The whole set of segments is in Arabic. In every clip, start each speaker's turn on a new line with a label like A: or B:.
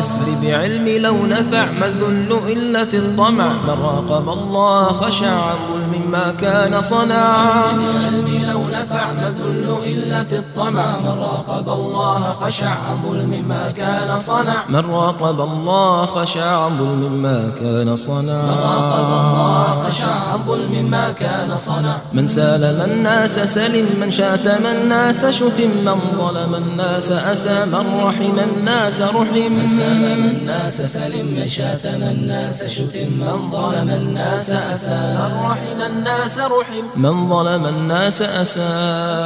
A: حسبي بعلمي لو نفع ما الذل إلا في الطمع، من راقب الله خشع عن ظلم ما كان صنع.
B: حسبي بعلمي لو نفع ما الذل إلا في الطمع، من راقب الله خشع عن ظلم ما كان صنع.
A: من راقب الله خشع عن ظلم ما كان صنع.
B: من راقب الله خشع عن ظلم ما كان صنع.
A: من سالم الناس سلم، من شاتم الناس شتم، من ظلم الناس أسى، من رحم الناس رحم.
B: من سالم الناس سلم، من شاتم الناس شتم، من ظلم الناس أسى،
A: من رحم الناس رحم. من ظلم الناس أسى،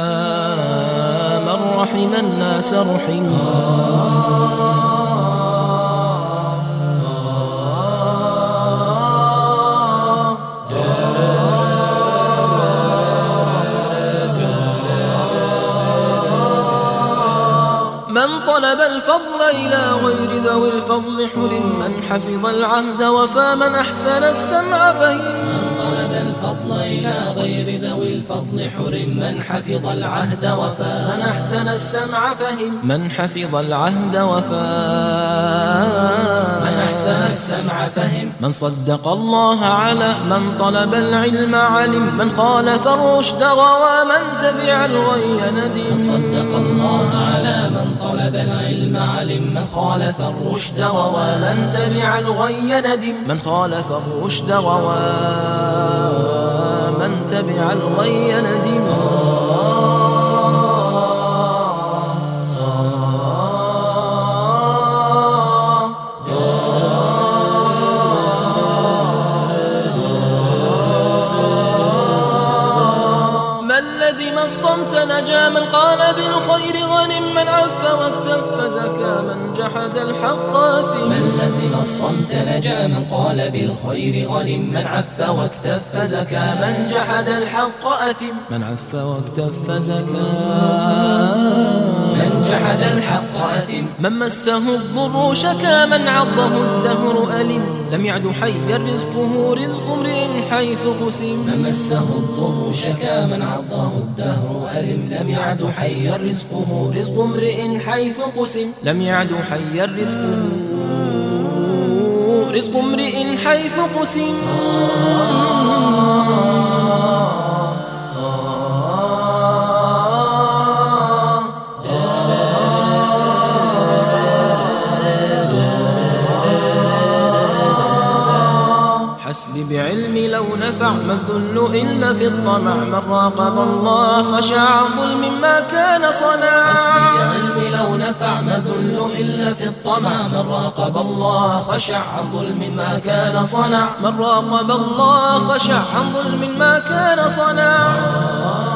A: من رحم الناس رحم. من طلب الفضل إلى غير ذوي الفضل حرم، من حفظ العهد وفى، من أحسن السمع فهم.
B: من طلب الفضل إلى غير ذوي الفضل حرم، من حفظ العهد وفى،
A: من أحسن السمع فهم. من حفظ العهد وفى،
B: من أحسن السمع فهم.
A: من صدق الله على، من طلب العلم علم، من خالف الرشد غوى، من تبع الغي ندم.
B: من صدق الله على، من طلب العلم علم، من خالف الرشد غوى،
A: من تبع الغي ندم. من خالف الرشد غوى، من تبع الغي ندم. لزم الصمت نجا، من قال بالخير غنم، من عف واكتف زكى، من جحد الحق أثم.
B: من لزم الصمت نجا، من قال بالخير غنم، من عف واكتف زكى،
A: من جحد الحق أثم. من عف واكتف زكى،
B: من جحد الحق أثم.
A: من مسه الضر شكا، من عضه الدهر ألم، لم يعد حيا رزقه رزق امرئ حيث قسم.
B: من مسه الضر شكا، من عضه الدهر ألم، لم يعد حيا رزقه رزق امرئ حيث قسم.
A: لم يعد حيا رزقه رزق امرئ حيث قسم. حسبي بعلمي لو نفع ما الذل إلا في الطمع، من راقب الله خشع عن ظلم ما كان صنع.
B: حسبي بعلمي لو نفع ما الذل إلا في الطمع، من راقب الله خشع عن ظلم ما كان صنع.
A: من راقب الله خشع عن ظلم ما كان صنع.